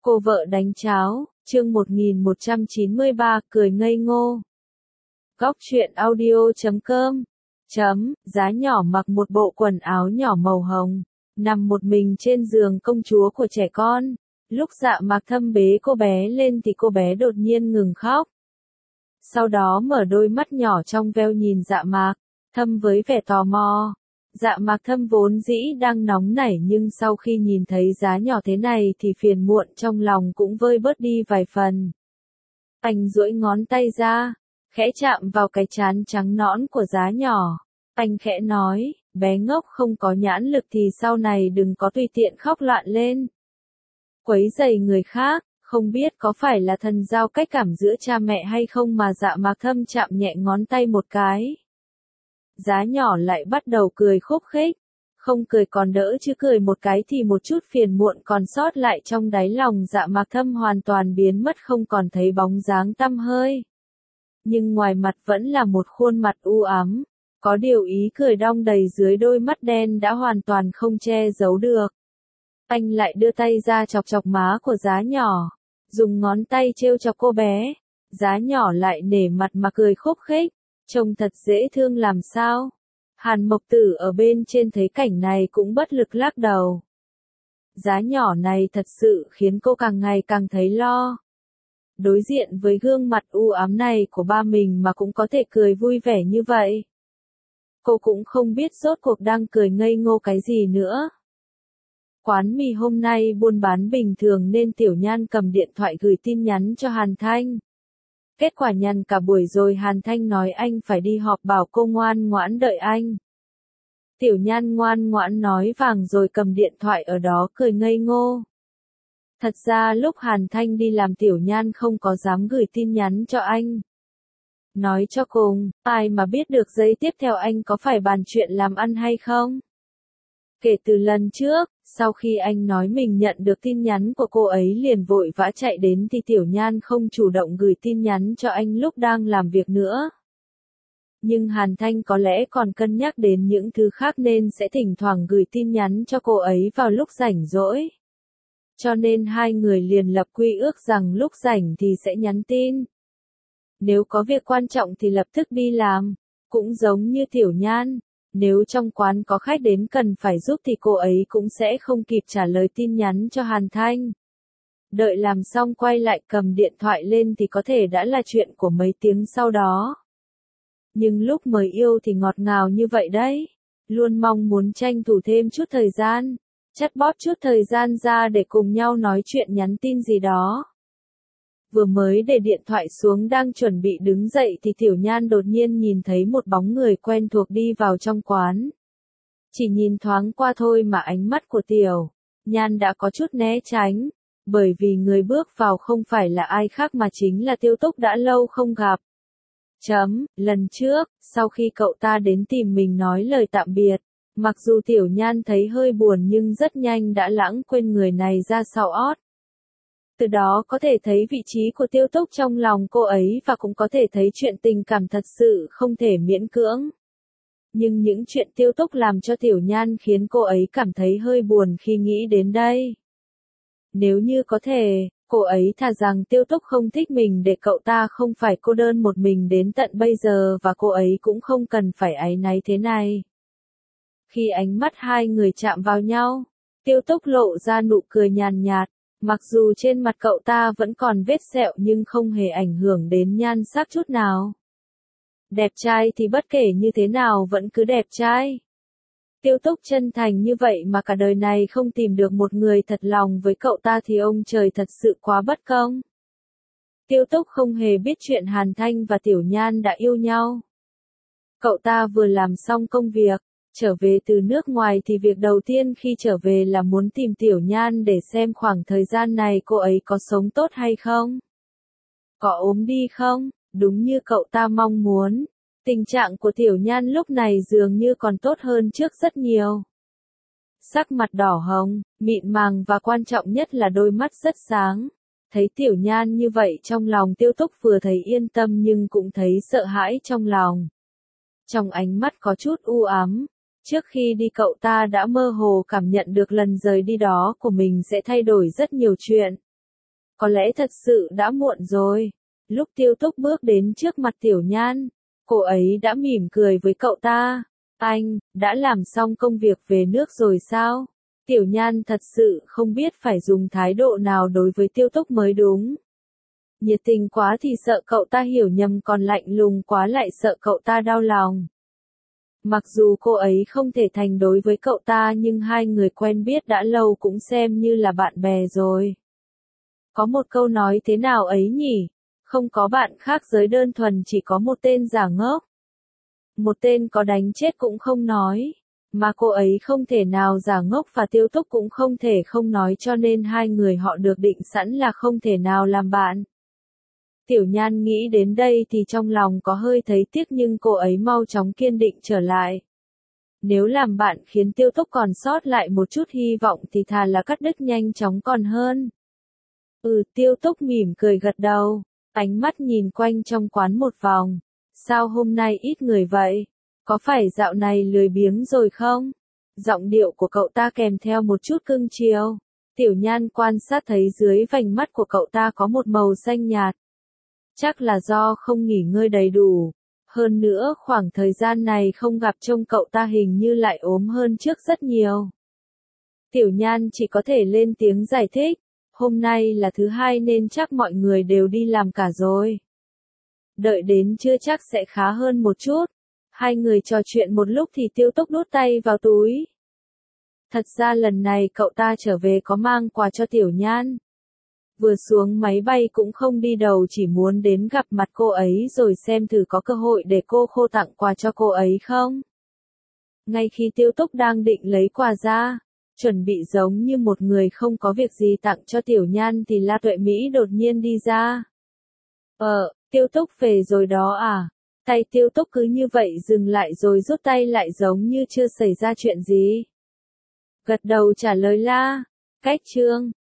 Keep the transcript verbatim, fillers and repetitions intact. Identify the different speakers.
Speaker 1: Cô vợ đánh cháo, chương một nghìn một trăm chín mươi ba, cười ngây ngô. Góc truyện audio chấm com chấm, Giá nhỏ mặc một bộ quần áo nhỏ màu hồng, nằm một mình trên giường công chúa của trẻ con. Lúc Dạ Mạc Thâm bế cô bé lên thì cô bé đột nhiên ngừng khóc. Sau đó mở đôi mắt nhỏ trong veo nhìn Dạ Mạc Thâm với vẻ tò mò. Dạ Mạc Thâm vốn dĩ đang nóng nảy nhưng sau khi nhìn thấy Giá nhỏ thế này thì phiền muộn trong lòng cũng vơi bớt đi vài phần. Anh duỗi ngón tay ra, khẽ chạm vào cái trán trắng nõn của Giá nhỏ. Anh khẽ nói, bé ngốc không có nhãn lực thì sau này đừng có tùy tiện khóc loạn lên. Quấy rầy người khác, không biết có phải là thần giao cách cảm giữa cha mẹ hay không mà Dạ Mạc Thâm chạm nhẹ ngón tay một cái. Giá nhỏ lại bắt đầu cười khúc khích, không cười còn đỡ chứ cười một cái thì một chút phiền muộn còn sót lại trong đáy lòng Dạ Mạc Thâm hoàn toàn biến mất không còn thấy bóng dáng tăm hơi. Nhưng ngoài mặt vẫn là một khuôn mặt u ám, có điều ý cười đong đầy dưới đôi mắt đen đã hoàn toàn không che giấu được. Anh lại đưa tay ra chọc chọc má của Giá nhỏ, dùng ngón tay trêu chọc cô bé. Giá nhỏ lại nể mặt mà cười khúc khích, trông thật dễ thương làm sao. Hàn Mộc Tử ở bên trên thấy cảnh này cũng bất lực lắc đầu. Giá nhỏ này thật sự khiến cô càng ngày càng thấy lo. Đối diện với gương mặt u ám này của ba mình mà cũng có thể cười vui vẻ như vậy. Cô cũng không biết rốt cuộc đang cười ngây ngô cái gì nữa. Quán mì hôm nay buôn bán bình thường nên Tiểu Nhan cầm điện thoại gửi tin nhắn cho Hàn Thanh. Kết quả nhằn cả buổi rồi Hàn Thanh nói anh phải đi họp bảo cô ngoan ngoãn đợi anh. Tiểu Nhan ngoan ngoãn nói vàng rồi cầm điện thoại ở đó cười ngây ngô. Thật ra lúc Hàn Thanh đi làm Tiểu Nhan không có dám gửi tin nhắn cho anh. Nói cho cùng, ai mà biết được giây tiếp theo anh có phải bàn chuyện làm ăn hay không? Kể từ lần trước, sau khi anh nói mình nhận được tin nhắn của cô ấy liền vội vã chạy đến thì Tiểu Nhan không chủ động gửi tin nhắn cho anh lúc đang làm việc nữa. Nhưng Hàn Thanh có lẽ còn cân nhắc đến những thứ khác nên sẽ thỉnh thoảng gửi tin nhắn cho cô ấy vào lúc rảnh rỗi. Cho nên hai người liền lập quy ước rằng lúc rảnh thì sẽ nhắn tin. Nếu có việc quan trọng thì lập tức đi làm, cũng giống như Tiểu Nhan. Nếu trong quán có khách đến cần phải giúp thì cô ấy cũng sẽ không kịp trả lời tin nhắn cho Hàn Thanh. Đợi làm xong quay lại cầm điện thoại lên thì có thể đã là chuyện của mấy tiếng sau đó. Nhưng lúc mới yêu thì ngọt ngào như vậy đấy. Luôn mong muốn tranh thủ thêm chút thời gian, chắt bóp chút thời gian ra để cùng nhau nói chuyện nhắn tin gì đó. Vừa mới để điện thoại xuống đang chuẩn bị đứng dậy thì Tiểu Nhan đột nhiên nhìn thấy một bóng người quen thuộc đi vào trong quán. Chỉ nhìn thoáng qua thôi mà ánh mắt của Tiểu Nhan đã có chút né tránh, bởi vì người bước vào không phải là ai khác mà chính là Tiêu Túc đã lâu không gặp. Chấm, lần trước, sau khi cậu ta đến tìm mình nói lời tạm biệt, mặc dù Tiểu Nhan thấy hơi buồn nhưng rất nhanh đã lãng quên người này ra sau ót. Từ đó có thể thấy vị trí của Tiêu Túc trong lòng cô ấy và cũng có thể thấy chuyện tình cảm thật sự không thể miễn cưỡng. Nhưng những chuyện Tiêu Túc làm cho Tiểu Nhan khiến cô ấy cảm thấy hơi buồn khi nghĩ đến đây. Nếu như có thể, cô ấy thà rằng Tiêu Túc không thích mình để cậu ta không phải cô đơn một mình đến tận bây giờ và cô ấy cũng không cần phải áy náy thế này. Khi ánh mắt hai người chạm vào nhau, Tiêu Túc lộ ra nụ cười nhàn nhạt. Mặc dù trên mặt cậu ta vẫn còn vết sẹo nhưng không hề ảnh hưởng đến nhan sắc chút nào. Đẹp trai thì bất kể như thế nào vẫn cứ đẹp trai. Tiêu Túc chân thành như vậy mà cả đời này không tìm được một người thật lòng với cậu ta thì ông trời thật sự quá bất công. Tiêu Túc không hề biết chuyện Hàn Thanh và Tiểu Nhan đã yêu nhau. Cậu ta vừa làm xong công việc, trở về từ nước ngoài thì việc đầu tiên khi trở về là muốn tìm Tiểu Nhan để xem khoảng thời gian này cô ấy có sống tốt hay không. Có ốm đi không, đúng như cậu ta mong muốn. Tình trạng của Tiểu Nhan lúc này dường như còn tốt hơn trước rất nhiều. Sắc mặt đỏ hồng, mịn màng và quan trọng nhất là đôi mắt rất sáng. Thấy Tiểu Nhan như vậy trong lòng Tiêu Túc vừa thấy yên tâm nhưng cũng thấy sợ hãi trong lòng. Trong ánh mắt có chút u ám. Trước khi đi cậu ta đã mơ hồ cảm nhận được lần rời đi đó của mình sẽ thay đổi rất nhiều chuyện. Có lẽ thật sự đã muộn rồi. Lúc Tiêu Túc bước đến trước mặt Tiểu Nhan, cô ấy đã mỉm cười với cậu ta. Anh, đã làm xong công việc về nước rồi sao? Tiểu Nhan thật sự không biết phải dùng thái độ nào đối với Tiêu Túc mới đúng. Nhiệt tình quá thì sợ cậu ta hiểu nhầm, còn lạnh lùng quá lại sợ cậu ta đau lòng. Mặc dù cô ấy không thể thành đối với cậu ta, nhưng hai người quen biết đã lâu cũng xem như là bạn bè rồi. Có một câu nói thế nào ấy nhỉ? Không có bạn khác giới đơn thuần, chỉ có một tên giả ngốc. Một tên có đánh chết cũng không nói. Mà cô ấy không thể nào giả ngốc và Tiêu Túc cũng không thể không nói, cho nên hai người họ được định sẵn là không thể nào làm bạn. Tiểu Nhan nghĩ đến đây thì trong lòng có hơi thấy tiếc, nhưng cô ấy mau chóng kiên định trở lại. Nếu làm bạn khiến Tiêu Túc còn sót lại một chút hy vọng thì thà là cắt đứt nhanh chóng còn hơn. Ừ, Tiêu Túc mỉm cười gật đầu, ánh mắt nhìn quanh trong quán một vòng. Sao hôm nay ít người vậy? Có phải dạo này lười biếng rồi không? Giọng điệu của cậu ta kèm theo một chút cưng chiều. Tiểu Nhan quan sát thấy dưới vành mắt của cậu ta có một màu xanh nhạt. Chắc là do không nghỉ ngơi đầy đủ. Hơn nữa khoảng thời gian này không gặp trông cậu ta hình như lại ốm hơn trước rất nhiều. Tiểu Nhan chỉ có thể lên tiếng giải thích. Hôm nay là thứ hai nên chắc mọi người đều đi làm cả rồi. Đợi đến trưa chắc sẽ khá hơn một chút. Hai người trò chuyện một lúc thì Tiêu Túc đút tay vào túi. Thật ra lần này cậu ta trở về có mang quà cho Tiểu Nhan. Vừa xuống máy bay cũng không đi đầu, chỉ muốn đến gặp mặt cô ấy rồi xem thử có cơ hội để cô khô tặng quà cho cô ấy không. Ngay khi Tiêu Túc đang định lấy quà ra, chuẩn bị giống như một người không có việc gì tặng cho Tiểu Nhan thì La Tuệ Mỹ đột nhiên đi ra. Ờ, Tiêu Túc về rồi đó à? Tay Tiêu Túc cứ như vậy dừng lại rồi rút tay lại giống như chưa xảy ra chuyện gì. Gật đầu trả lời La. Cách chương